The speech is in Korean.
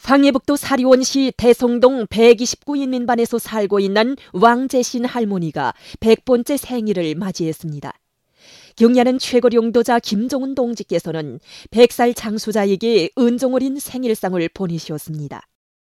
황해북도 사리원시 대성동 129인민반에서 살고 있는 왕재신 할머니가 100번째 생일을 맞이했습니다. 경야는 최고領도자 김정은 동지께서는 100살 장수자에게 은종 어린 생일상을 보내주었습니다.